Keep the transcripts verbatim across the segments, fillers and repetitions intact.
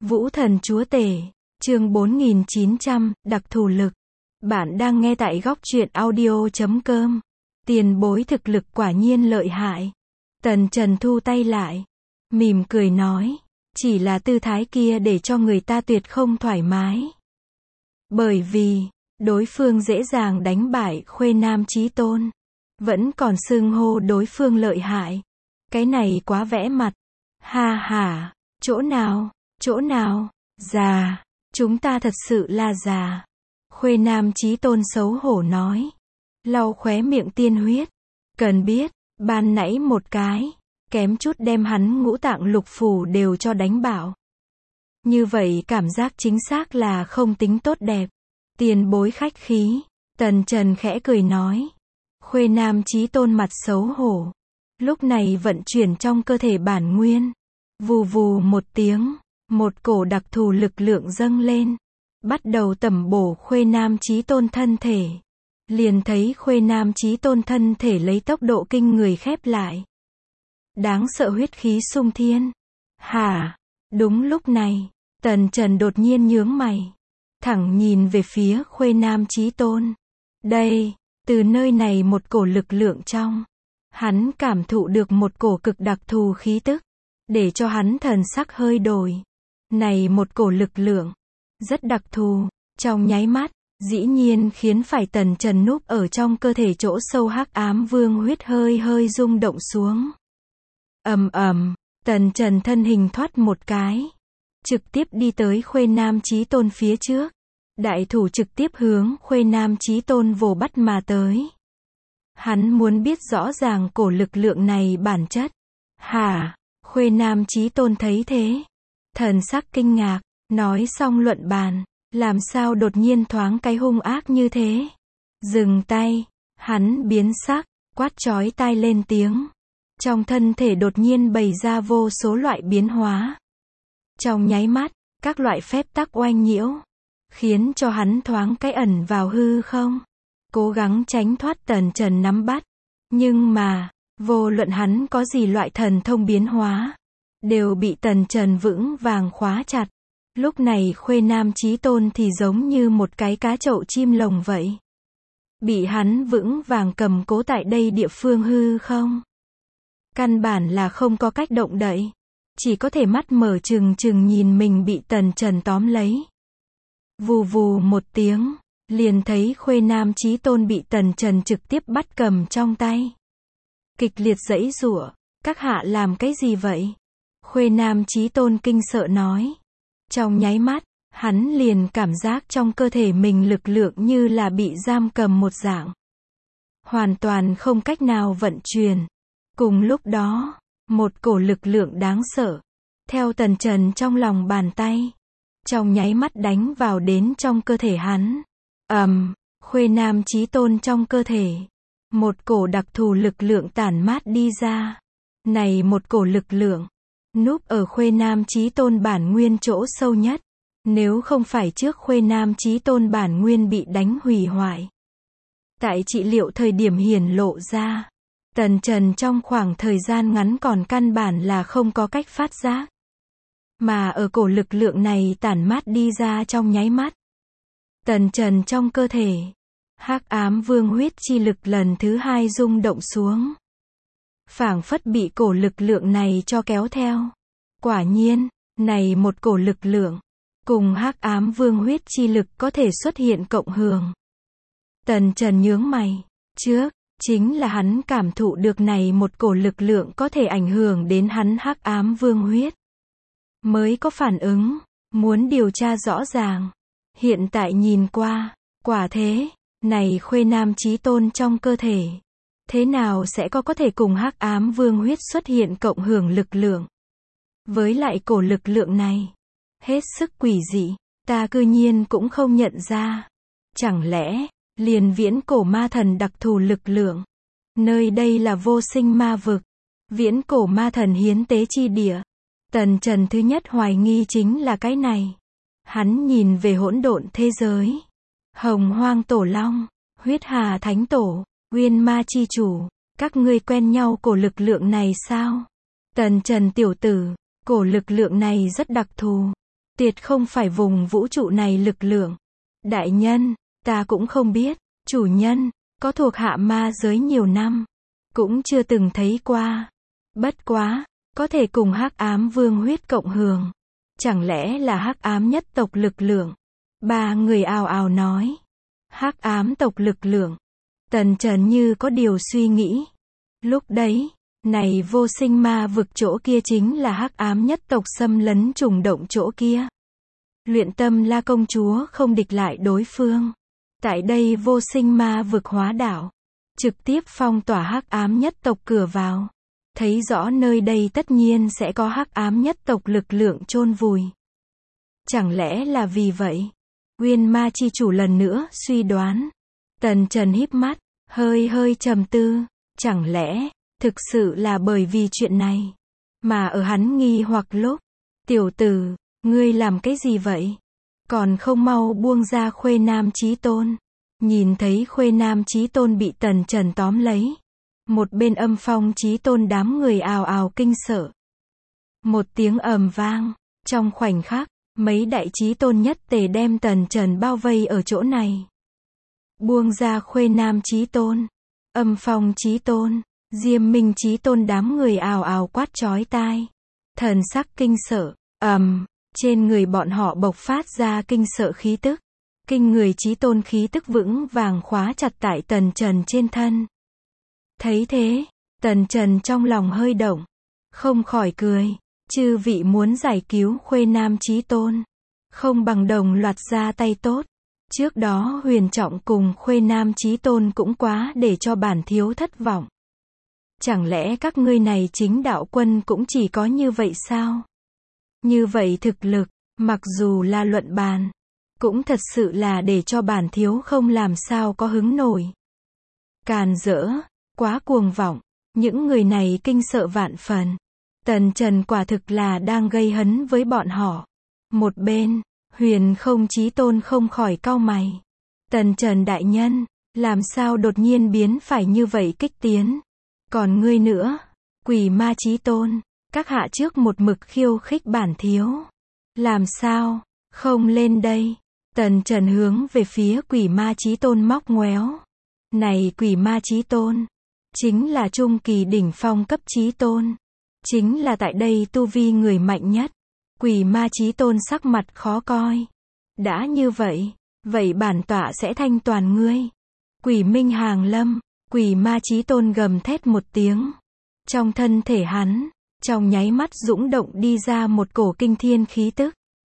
Vũ thần chúa tể, chương bốn nghìn chín trăm, đặc thù lực. Bạn đang nghe tại góc truyện audio chấm com. Tiền bối thực lực quả nhiên lợi hại. Tần Trần thu tay lại, mỉm cười nói, chỉ là tư thái kia để cho người ta tuyệt không thoải mái. Bởi vì, đối phương dễ dàng đánh bại Khuê Nam Chí Tôn. Vẫn còn xưng hô đối phương lợi hại. Cái này quá vẽ mặt. Ha ha, chỗ nào, chỗ nào, già, chúng ta thật sự là già. Khuê Nam Chí Tôn xấu hổ nói. Lau khóe miệng tiên huyết. Cần biết, ban nãy một cái, kém chút đem hắn ngũ tạng lục phủ đều cho đánh bạo. Như vậy cảm giác chính xác là không tính tốt đẹp. Tiền bối khách khí. Tần Trần khẽ cười nói. Khuê Nam Chí Tôn mặt xấu hổ. Lúc này vận chuyển trong cơ thể bản nguyên. Vù vù một tiếng, một cổ đặc thù lực lượng dâng lên. Bắt đầu tẩm bổ Khuê Nam Chí Tôn thân thể. Liền thấy Khuê Nam Chí Tôn thân thể lấy tốc độ kinh người khép lại. Đáng sợ huyết khí sung thiên. Hả? Đúng lúc này, Tần Trần đột nhiên nhướng mày. Thẳng nhìn về phía Khuê Nam Chí Tôn. Đây, từ nơi này một cổ lực lượng trong. Hắn cảm thụ được một cổ cực đặc thù khí tức. Để cho hắn thần sắc hơi đổi. Này một cổ lực lượng. Rất đặc thù. Trong nháy mắt, dĩ nhiên khiến phải Tần Trần núp ở trong cơ thể chỗ sâu hắc ám vương huyết hơi hơi rung động xuống. Ầm ầm, Tần Trần thân hình thoát một cái. Trực tiếp đi tới Khuê Nam Chí Tôn phía trước. Đại thủ trực tiếp hướng Khuê Nam Chí Tôn vồ bắt mà tới. Hắn muốn biết rõ ràng cổ lực lượng này bản chất. Hả? Khuê Nam Chí Tôn thấy thế. Thần sắc kinh ngạc, nói xong luận bàn. Làm sao đột nhiên thoáng cái hung ác như thế? Dừng tay. Hắn biến sắc, quát chói tai lên tiếng. Trong thân thể đột nhiên bày ra vô số loại biến hóa. Trong nháy mắt, các loại phép tắc oanh nhiễu. Khiến cho hắn thoáng cái ẩn vào hư không. Cố gắng tránh thoát Tần Trần nắm bắt. Nhưng mà, vô luận hắn có gì loại thần thông biến hóa. Đều bị Tần Trần vững vàng khóa chặt. Lúc này Khuê Nam Chí Tôn thì giống như một cái cá chậu chim lồng vậy. Bị hắn vững vàng cầm cố tại đây địa phương hư không. Căn bản là không có cách động đậy. Chỉ có thể mắt mở trừng trừng nhìn mình bị Tần Trần tóm lấy. Vù vù một tiếng, liền thấy Khuê Nam Chí Tôn bị Tần Trần trực tiếp bắt cầm trong tay. Kịch liệt giãy giụa, các hạ làm cái gì vậy? Khuê Nam Chí Tôn kinh sợ nói. Trong nháy mắt, hắn liền cảm giác trong cơ thể mình lực lượng như là bị giam cầm một dạng. Hoàn toàn không cách nào vận chuyển. Cùng lúc đó, một cổ lực lượng đáng sợ, theo Tần Trần trong lòng bàn tay. Trong nháy mắt đánh vào đến trong cơ thể hắn. Ầm, um, Khuê Nam Chí Tôn trong cơ thể. Một cổ đặc thù lực lượng tản mát đi ra. Này một cổ lực lượng. Núp ở Khuê Nam Chí Tôn bản nguyên chỗ sâu nhất. Nếu không phải trước Khuê Nam Chí Tôn bản nguyên bị đánh hủy hoại. Tại trị liệu thời điểm hiển lộ ra. Tần Trần trong khoảng thời gian ngắn còn căn bản là không có cách phát giác. Mà ở cổ lực lượng này tản mát đi ra trong nháy mắt. Tần Trần trong cơ thể. Hắc ám vương huyết chi lực lần thứ hai rung động xuống. Phảng phất bị cổ lực lượng này cho kéo theo. Quả nhiên, này một cổ lực lượng. Cùng hắc ám vương huyết chi lực có thể xuất hiện cộng hưởng. Tần Trần nhướng mày. Trước, chính là hắn cảm thụ được này một cổ lực lượng có thể ảnh hưởng đến hắn hắc ám vương huyết. Mới có phản ứng, muốn điều tra rõ ràng. Hiện tại nhìn qua, quả thế, này Khuê Nam Chí Tôn trong cơ thể. Thế nào sẽ có có thể cùng hắc ám vương huyết xuất hiện cộng hưởng lực lượng. Với lại cổ lực lượng này, hết sức quỷ dị, ta cư nhiên cũng không nhận ra. Chẳng lẽ, liền viễn cổ ma thần đặc thù lực lượng. Nơi đây là vô sinh ma vực. Viễn cổ ma thần hiến tế chi địa. Tần Trần thứ nhất hoài nghi chính là cái này. Hắn nhìn về hỗn độn thế giới. Hồng Hoang Tổ Long, Huyết Hà Thánh Tổ, Uyên Ma Chi Chủ. Các ngươi quen nhau cổ lực lượng này sao? Tần Trần tiểu tử, cổ lực lượng này rất đặc thù. Tuyệt không phải vùng vũ trụ này lực lượng. Đại nhân, ta cũng không biết, chủ nhân, có thuộc hạ ma giới nhiều năm, cũng chưa từng thấy qua. Bất quá, có thể cùng hắc ám vương huyết cộng hưởng. Chẳng lẽ là hắc ám nhất tộc lực lượng? Ba người ào ào nói. Hắc ám tộc lực lượng. Tần Trần như có điều suy nghĩ. Lúc đấy, này vô sinh ma vực chỗ kia chính là hắc ám nhất tộc xâm lấn trùng động chỗ kia. Luyện Tâm La công chúa không địch lại đối phương. Tại đây vô sinh ma vực hóa đảo, trực tiếp phong tỏa hắc ám nhất tộc cửa vào. Thấy rõ nơi đây tất nhiên sẽ có hắc ám nhất tộc lực lượng chôn vùi. Chẳng lẽ là vì vậy? Uyên Ma chi chủ lần nữa suy đoán. Tần Trần híp mắt, hơi hơi trầm tư. Chẳng lẽ, thực sự là bởi vì chuyện này, mà ở hắn nghi hoặc lúc, tiểu tử, ngươi làm cái gì vậy? Còn không mau buông ra Khuê Nam Chí Tôn. Nhìn thấy Khuê Nam Chí Tôn bị Tần Trần tóm lấy. Một bên Âm Phong Chí Tôn đám người ào ào kinh sợ. Một tiếng ầm vang, trong khoảnh khắc, mấy đại Chí Tôn nhất tề đem Tần Trần bao vây ở chỗ này. Buông ra Khuê Nam Chí Tôn, Âm Phong Chí Tôn, Diêm Minh Chí Tôn đám người ào ào quát chói tai. Thần sắc kinh sợ, ầm, um, trên người bọn họ bộc phát ra kinh sợ khí tức. Kinh người Chí Tôn khí tức vững vàng khóa chặt tại Tần Trần trên thân. Thấy thế, Tần Trần trong lòng hơi động, không khỏi cười. Chư vị muốn giải cứu Khuê Nam Chí Tôn, không bằng đồng loạt ra tay tốt. Trước đó Huyền Trọng cùng Khuê Nam Chí Tôn cũng quá để cho bản thiếu thất vọng. Chẳng lẽ các ngươi này chính đạo quân cũng chỉ có như vậy sao? Như vậy thực lực, mặc dù là luận bàn, cũng thật sự là để cho bản thiếu không làm sao có hứng nổi. Càn rỡ, quá cuồng vọng, những người này kinh sợ vạn phần. Tần Trần quả thực là đang gây hấn với bọn họ. Một bên, Huyền Không Chí Tôn không khỏi cau mày. Tần Trần đại nhân, làm sao đột nhiên biến phải như vậy kích tiến? Còn ngươi nữa, Quỷ Ma Chí Tôn, các hạ trước một mực khiêu khích bản thiếu. Làm sao, không lên đây? Tần Trần hướng về phía Quỷ Ma Chí Tôn móc ngoéo. Này Quỷ Ma Chí Tôn, chính là trung kỳ đỉnh phong cấp Chí Tôn. Chính là tại đây tu vi người mạnh nhất. Quỷ Ma Chí Tôn sắc mặt khó coi. Đã như vậy, vậy bản tọa sẽ thanh toàn ngươi. Quỷ Minh hàng lâm, Quỷ Ma Chí Tôn gầm thét một tiếng. Trong thân thể hắn, trong nháy mắt dũng động đi ra một cổ kinh thiên khí tức.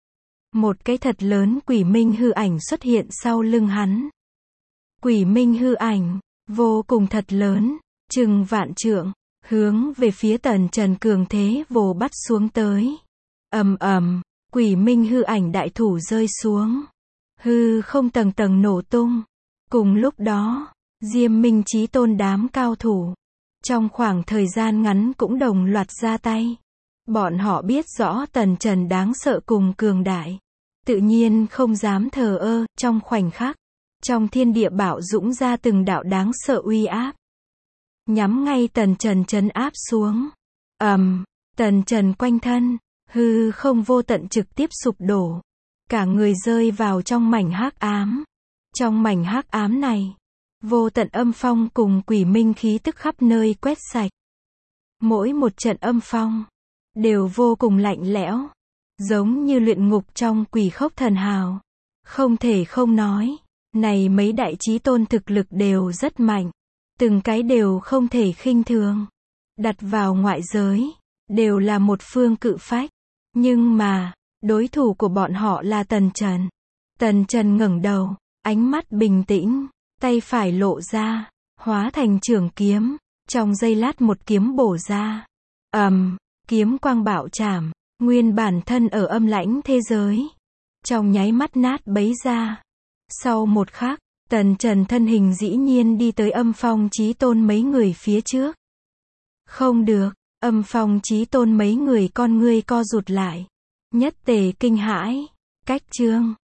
Một cái thật lớn Quỷ Minh hư ảnh xuất hiện sau lưng hắn. Quỷ Minh hư ảnh, vô cùng thật lớn, chừng vạn trượng, hướng về phía Tần Trần cường thế vồ bắt xuống tới. Ầm ầm, Quỷ Minh hư ảnh đại thủ rơi xuống. Hư không tầng tầng nổ tung. Cùng lúc đó, Diêm Minh Chí Tôn đám cao thủ, trong khoảng thời gian ngắn cũng đồng loạt ra tay. Bọn họ biết rõ Tần Trần đáng sợ cùng cường đại, tự nhiên không dám thờ ơ. Trong khoảnh khắc, trong thiên địa bạo dũng ra từng đạo đáng sợ uy áp, nhắm ngay Tần Trần trấn áp xuống. Ầm, um, Tần Trần quanh thân, hư không vô tận trực tiếp sụp đổ. Cả người rơi vào trong mảnh hắc ám. Trong mảnh hắc ám này, vô tận âm phong cùng quỷ minh khí tức khắp nơi quét sạch. Mỗi một trận âm phong, đều vô cùng lạnh lẽo. Giống như luyện ngục trong Quỷ Khốc Thần Hào. Không thể không nói, này mấy đại chí tôn thực lực đều rất mạnh. Từng cái đều không thể khinh thường. Đặt vào ngoại giới, đều là một phương cự phách. Nhưng mà, đối thủ của bọn họ là Tần Trần. Tần Trần ngẩng đầu, ánh mắt bình tĩnh, tay phải lộ ra, hóa thành trường kiếm, trong giây lát một kiếm bổ ra. Ầm, um, kiếm quang bạo chảm, nguyên bản thân ở âm lãnh thế giới, trong nháy mắt nát bấy ra. Sau một khắc, Tần Trần thân hình dĩ nhiên đi tới Âm Phong Chí Tôn mấy người phía trước. Không được, Âm Phong Chí Tôn mấy người con ngươi co rụt lại, nhất tề kinh hãi. Cách chương